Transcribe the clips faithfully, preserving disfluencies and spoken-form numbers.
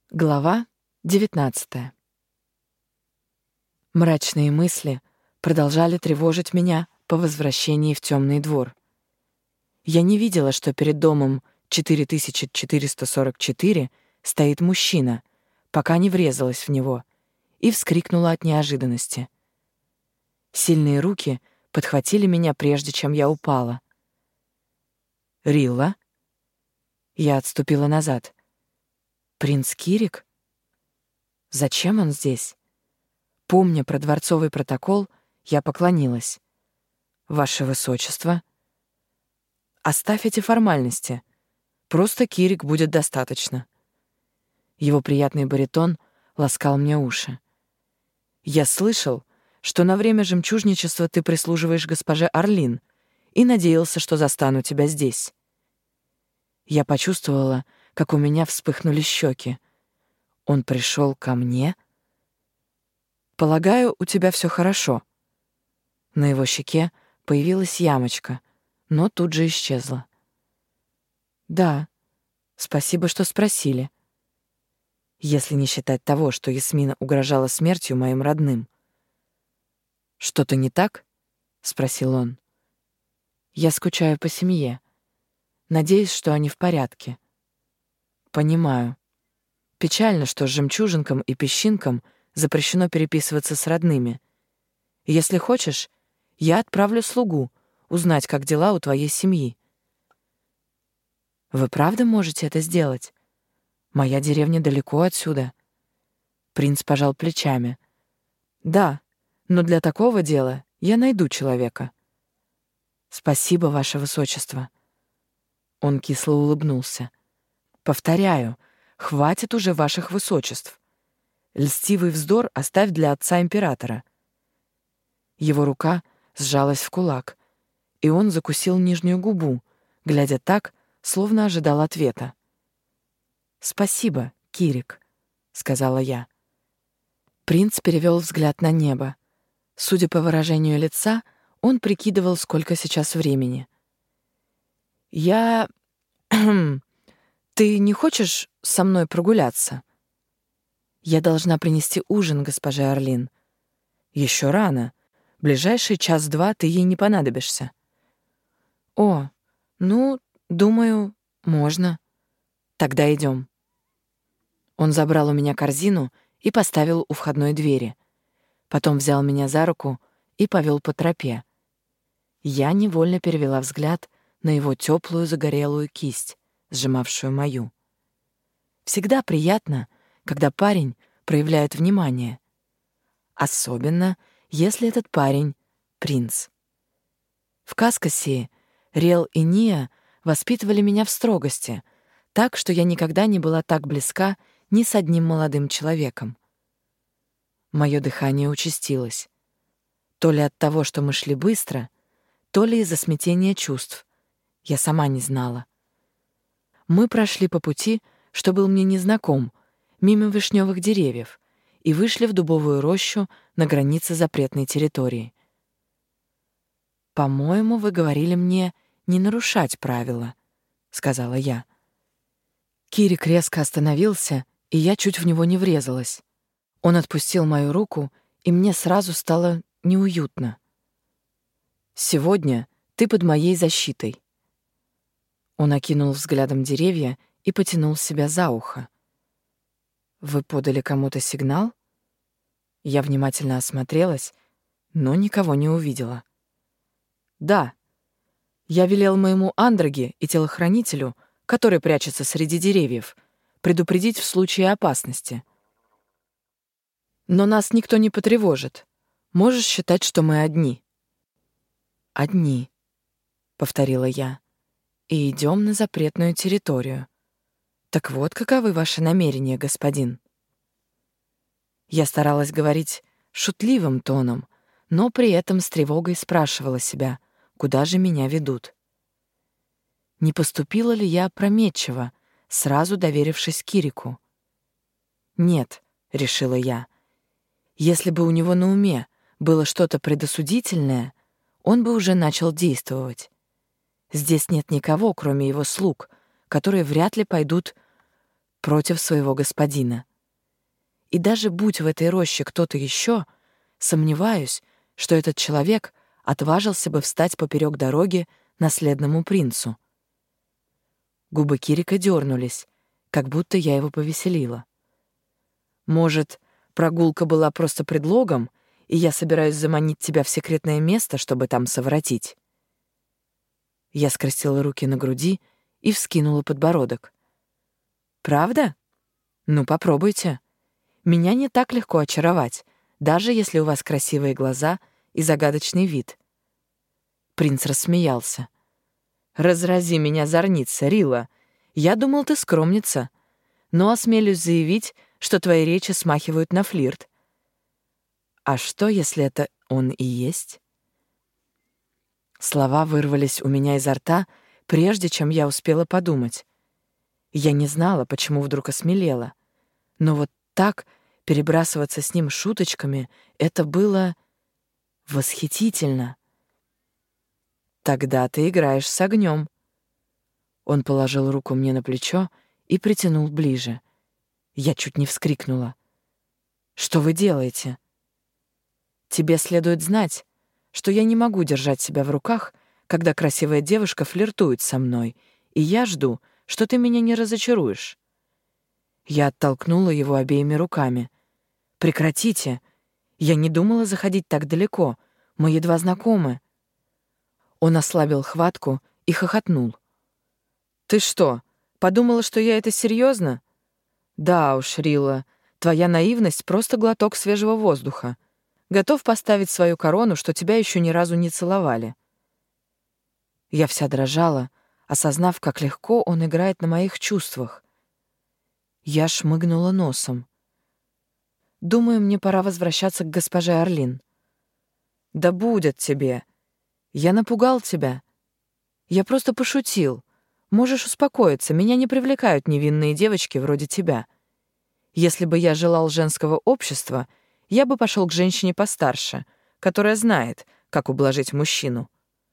Глава девятнадцатая. Мрачные мысли продолжали тревожить меня по возвращении в темный двор. Я не видела, что перед домом четыре тысячи четыреста сорок четыре стоит мужчина, пока не врезалась в него и вскрикнула от неожиданности. Сильные руки подхватили меня, прежде чем я упала. «Рилла?» Я отступила назад. «Принц Кирик? Зачем он здесь?» Помня про дворцовый протокол, я поклонилась. «Ваше высочество?» «Оставь эти формальности. Просто Кирик будет достаточно». Его приятный баритон ласкал мне уши. «Я слышал, что на время жемчужничества ты прислуживаешь госпоже Орлин, и надеялся, что застану тебя здесь». Я почувствовала, как у меня вспыхнули щеки. Он пришел ко мне? «Полагаю, у тебя все хорошо». На его щеке появилась ямочка, но тут же исчезла. «Да, спасибо, что спросили. Если не считать того, что Ясмина угрожала смертью моим родным». «Что-то не так?» — спросил он. «Я скучаю по семье. Надеюсь, что они в порядке». «Понимаю. Печально, что с жемчужинкам и песчинкам запрещено переписываться с родными. Если хочешь, я отправлю слугу узнать, как дела у твоей семьи». «Вы правда можете это сделать? Моя деревня далеко отсюда». Принц пожал плечами. «Да, но для такого дела я найду человека». «Спасибо, ваше высочество». Он кисло улыбнулся. «Повторяю, хватит уже ваших высочеств. Льстивый вздор оставь для отца императора». Его рука сжалась в кулак, и он закусил нижнюю губу, глядя так, словно ожидал ответа. «Спасибо, Кирик», — сказала я. Принц перевел взгляд на небо. Судя по выражению лица, он прикидывал, сколько сейчас времени. «Я... Ты не хочешь со мной прогуляться?» «Я должна принести ужин госпоже Орлин». «Еще рано. Ближайший час-два ты ей не понадобишься». «О, ну, думаю, можно. Тогда идем». Он забрал у меня корзину и поставил у входной двери. Потом взял меня за руку и повел по тропе. Я невольно перевела взгляд на его теплую загорелую кисть, сжимавшую мою. Всегда приятно, когда парень проявляет внимание. Особенно, если этот парень — принц. В Каскасии Рел и Ния воспитывали меня в строгости, так что я никогда не была так близка ни с одним молодым человеком. Мое дыхание участилось. То ли от того, что мы шли быстро, то ли из-за смятения чувств. Я сама не знала. Мы прошли по пути, что был мне незнаком, мимо вишневых деревьев, и вышли в дубовую рощу на границе запретной территории. «По-моему, вы говорили мне не нарушать правила», — сказала я. Кирик резко остановился, и я чуть в него не врезалась. Он отпустил мою руку, и мне сразу стало неуютно. «Сегодня ты под моей защитой». Он окинул взглядом деревья и потянул себя за ухо. «Вы подали кому-то сигнал?» Я внимательно осмотрелась, но никого не увидела. «Да, я велел моему андроге и телохранителю, который прячется среди деревьев, предупредить в случае опасности. Но нас никто не потревожит. Можешь считать, что мы одни». «Одни», — повторила я, — «и идем на запретную территорию. Так вот, каковы ваши намерения, господин?» Я старалась говорить шутливым тоном, но при этом с тревогой спрашивала себя, куда же меня ведут. Не поступила ли я опрометчиво, сразу доверившись Кирику? «Нет», — решила я, — «если бы у него на уме было что-то предосудительное, он бы уже начал действовать. Здесь нет никого, кроме его слуг, которые вряд ли пойдут против своего господина. И даже будь в этой роще кто-то еще, сомневаюсь, что этот человек отважился бы встать поперек дороги наследному принцу. Губы Кирика дернулись, как будто я его повеселила. Может, прогулка была просто предлогом, и я собираюсь заманить тебя в секретное место, чтобы там совратить? Я скрестила руки на груди и вскинула подбородок. Правда? Ну, попробуйте. Меня не так легко очаровать, даже если у вас красивые глаза и загадочный вид. Принц рассмеялся. «Разрази меня, зорница, Рила. Я думал, ты скромница, но осмелюсь заявить, что твои речи смахивают на флирт. А что, если это он и есть?» Слова вырвались у меня изо рта, прежде чем я успела подумать. Я не знала, почему вдруг осмелела, но вот так перебрасываться с ним шуточками — это было восхитительно. «Тогда ты играешь с огнем». Он положил руку мне на плечо и притянул ближе. Я чуть не вскрикнула. «Что вы делаете?» «Тебе следует знать, что я не могу держать себя в руках, когда красивая девушка флиртует со мной, и я жду, что ты меня не разочаруешь». Я оттолкнула его обеими руками. «Прекратите! Я не думала заходить так далеко. Мы едва знакомы». Он ослабил хватку и хохотнул. «Ты что, подумала, что я это серьезно? Да уж, Рила, твоя наивность — просто глоток свежего воздуха. Готов поставить свою корону, что тебя еще ни разу не целовали». Я вся дрожала, осознав, как легко он играет на моих чувствах. Я шмыгнула носом. «Думаю, мне пора возвращаться к госпоже Орлин». «Да будет тебе! Я напугал тебя. Я просто пошутил. Можешь успокоиться, меня не привлекают невинные девочки вроде тебя. Если бы я желал женского общества, я бы пошел к женщине постарше, которая знает, как ублажить мужчину».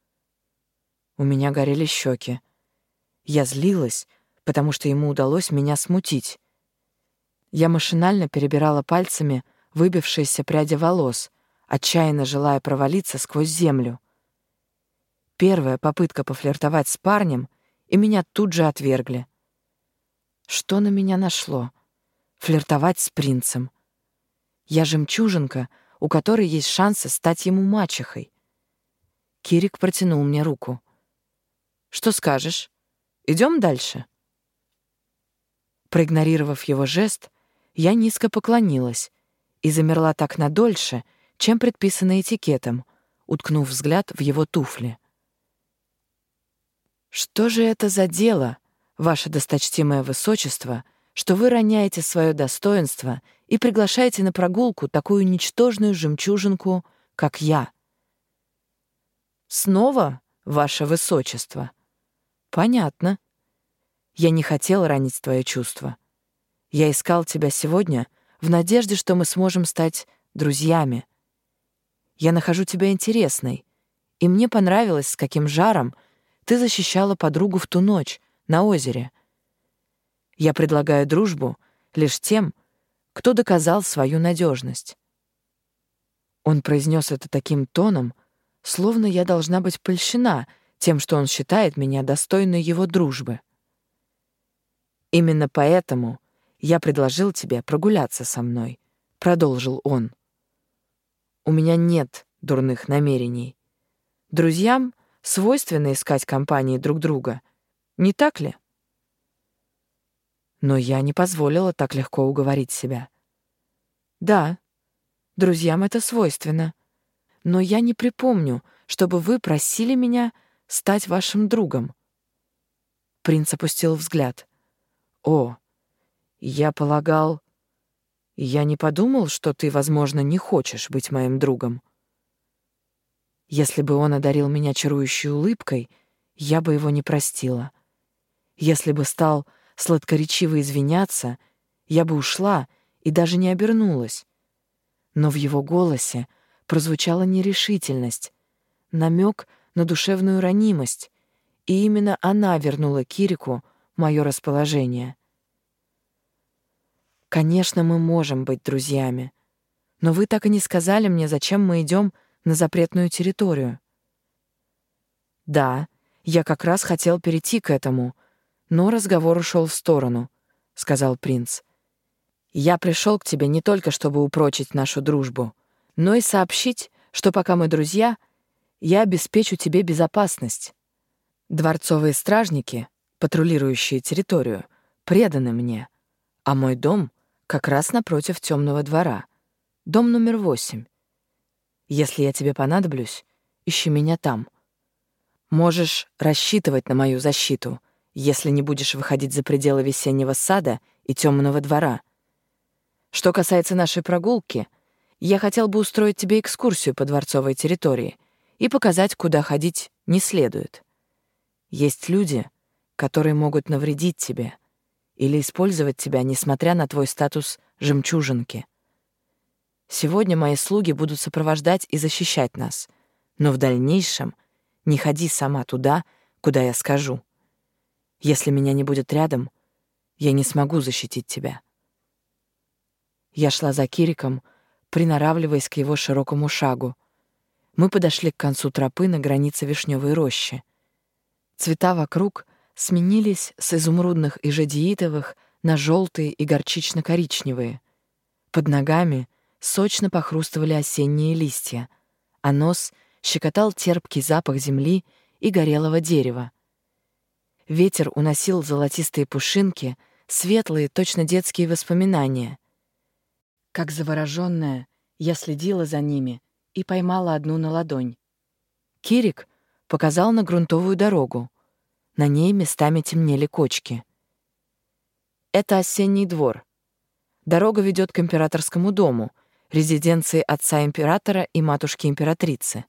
У меня горели щеки. Я злилась, потому что ему удалось меня смутить. Я машинально перебирала пальцами выбившиеся пряди волос, отчаянно желая провалиться сквозь землю. Первая попытка пофлиртовать с парнем, и меня тут же отвергли. Что на меня нашло? Флиртовать с принцем. Я жемчужинка, у которой есть шансы стать ему мачехой. Кирик протянул мне руку. «Что скажешь? Идем дальше?» Проигнорировав его жест, я низко поклонилась и замерла так надольше, чем предписано этикетом, уткнув взгляд в его туфли. «Что же это за дело, ваше досточтимое высочество, что вы роняете свое достоинство и приглашаете на прогулку такую ничтожную жемчужинку, как я?» «Снова, ваше высочество?» «Понятно. Я не хотел ранить твои чувства. Я искал тебя сегодня в надежде, что мы сможем стать друзьями. Я нахожу тебя интересной, и мне понравилось, с каким жаром ты защищала подругу в ту ночь на озере. Я предлагаю дружбу лишь тем, кто доказал свою надежность». Он произнес это таким тоном, словно я должна быть польщена тем, что он считает меня достойной его дружбы. «Именно поэтому я предложил тебе прогуляться со мной», — продолжил он. «У меня нет дурных намерений. Друзьям свойственно искать компании друг друга, не так ли?» Но я не позволила так легко уговорить себя. «Да, друзьям это свойственно, но я не припомню, чтобы вы просили меня стать вашим другом». Принц опустил взгляд. «О, я полагал... Я не подумал, что ты, возможно, не хочешь быть моим другом». Если бы он одарил меня чарующей улыбкой, я бы его не простила. Если бы стал сладкоречиво извиняться, я бы ушла и даже не обернулась. Но в его голосе прозвучала нерешительность, намек на душевную ранимость, и именно она вернула Кирику мое расположение. Конечно, мы можем быть друзьями. Но вы так и не сказали мне, зачем мы идем на запретную территорию. Да, я как раз хотел перейти к этому, но разговор ушел в сторону, сказал принц. Я пришел к тебе не только чтобы упрочить нашу дружбу, но и сообщить, что пока мы друзья, я обеспечу тебе безопасность. Дворцовые стражники, патрулирующие территорию, преданы мне, а мой дом как раз напротив темного двора, дом номер восемь. Если я тебе понадоблюсь, ищи меня там. Можешь рассчитывать на мою защиту, если не будешь выходить за пределы весеннего сада и темного двора. Что касается нашей прогулки, я хотел бы устроить тебе экскурсию по дворцовой территории и показать, куда ходить не следует. Есть люди, которые могут навредить тебе или использовать тебя, несмотря на твой статус жемчужинки. Сегодня мои слуги будут сопровождать и защищать нас, но в дальнейшем не ходи сама туда, куда я скажу. Если меня не будет рядом, я не смогу защитить тебя. Я шла за Кириком, приноравливаясь к его широкому шагу. Мы подошли к концу тропы на границе вишневой рощи. Цвета вокруг сменились с изумрудных и жадеитовых на желтые и горчично-коричневые. Под ногами сочно похрустывали осенние листья, а нос щекотал терпкий запах земли и горелого дерева. Ветер уносил золотистые пушинки, светлые, точно детские воспоминания. Как заворожённая, я следила за ними и поймала одну на ладонь. Кирик показал на грунтовую дорогу. На ней местами темнели кочки. Это осенний двор. Дорога ведет к императорскому дому, резиденции отца императора и матушки императрицы.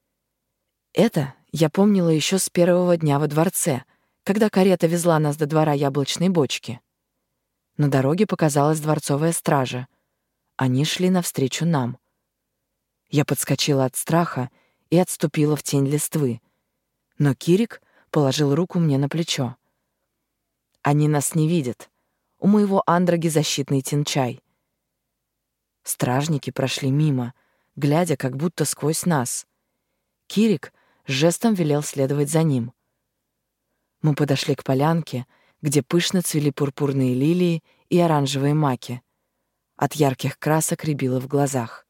Это я помнила еще с первого дня во дворце, когда карета везла нас до двора яблочной бочки. На дороге показалась дворцовая стража. Они шли навстречу нам. Я подскочила от страха и отступила в тень листвы. Но Кирик положил руку мне на плечо. Они нас не видят. У моего андроги защитный тинчай. Стражники прошли мимо, глядя как будто сквозь нас. Кирик жестом велел следовать за ним. Мы подошли к полянке, где пышно цвели пурпурные лилии и оранжевые маки. От ярких красок рябило в глазах.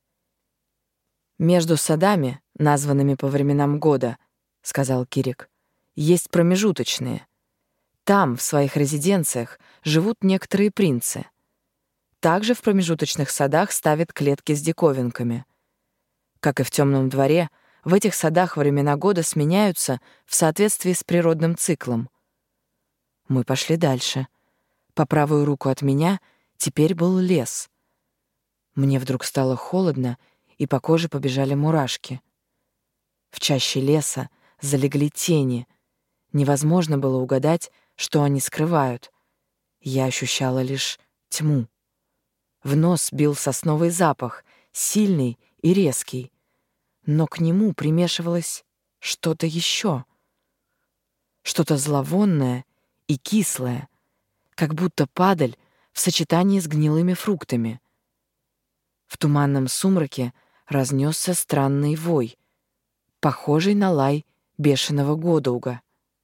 «Между садами, названными по временам года, — сказал Кирик, — есть промежуточные. Там, в своих резиденциях, живут некоторые принцы. Также в промежуточных садах ставят клетки с диковинками. Как и в темном дворе, в этих садах времена года сменяются в соответствии с природным циклом. Мы пошли дальше. По правую руку от меня теперь был лес. Мне вдруг стало холодно, и по коже побежали мурашки. В чаще леса залегли тени. Невозможно было угадать, что они скрывают. Я ощущала лишь тьму. В нос бил сосновый запах, сильный и резкий. Но к нему примешивалось что-то еще. Что-то зловонное и кислое, как будто падаль в сочетании с гнилыми фруктами. В туманном сумраке разнесся странный вой, похожий на лай бешеного годоуга.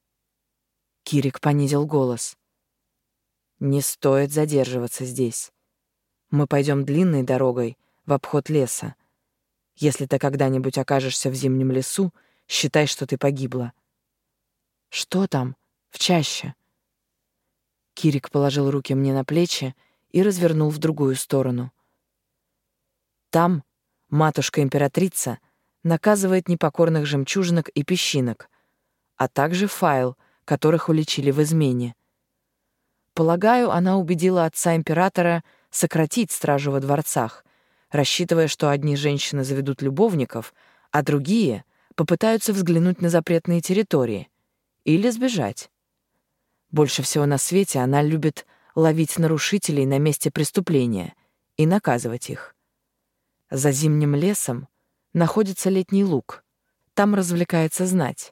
Кирик понизил голос. «Не стоит задерживаться здесь. Мы пойдем длинной дорогой в обход леса. Если ты когда-нибудь окажешься в зимнем лесу, считай, что ты погибла». «Что там? В чаще?» Кирик положил руки мне на плечи и развернул в другую сторону. «Там матушка-императрица наказывает непокорных жемчужинок и песчинок, а также файл, которых уличили в измене. Полагаю, она убедила отца императора сократить стражу во дворцах, рассчитывая, что одни женщины заведут любовников, а другие попытаются взглянуть на запретные территории или сбежать. Больше всего на свете она любит ловить нарушителей на месте преступления и наказывать их. За зимним лесом находится летний луг. Там развлекается знать.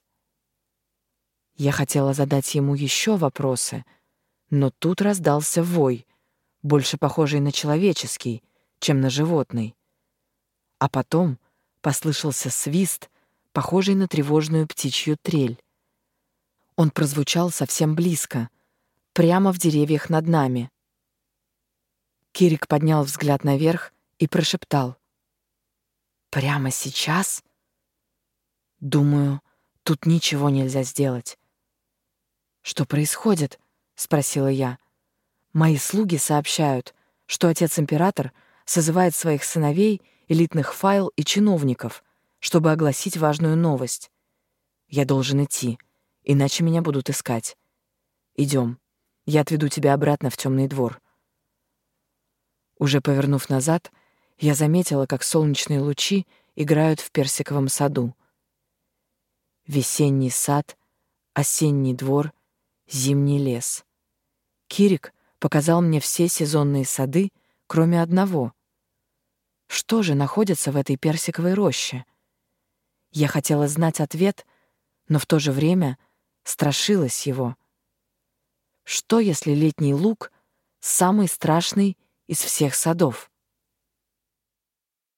Я хотела задать ему еще вопросы, но тут раздался вой, больше похожий на человеческий, чем на животный. А потом послышался свист, похожий на тревожную птичью трель. Он прозвучал совсем близко, прямо в деревьях над нами. Кирик поднял взгляд наверх и прошептал: «Прямо сейчас? Думаю, тут ничего нельзя сделать». «Что происходит?» — спросила я. «Мои слуги сообщают, что отец-император созывает своих сыновей, элитных файл и чиновников, чтобы огласить важную новость. Я должен идти, иначе меня будут искать. Идем, я отведу тебя обратно в темный двор». Уже повернув назад, я заметила, как солнечные лучи играют в персиковом саду. Весенний сад, осенний двор, зимний лес. Кирик показал мне все сезонные сады, кроме одного. Что же находится в этой персиковой роще? Я хотела знать ответ, но в то же время страшилась его. Что, если летний луг — самый страшный из всех садов?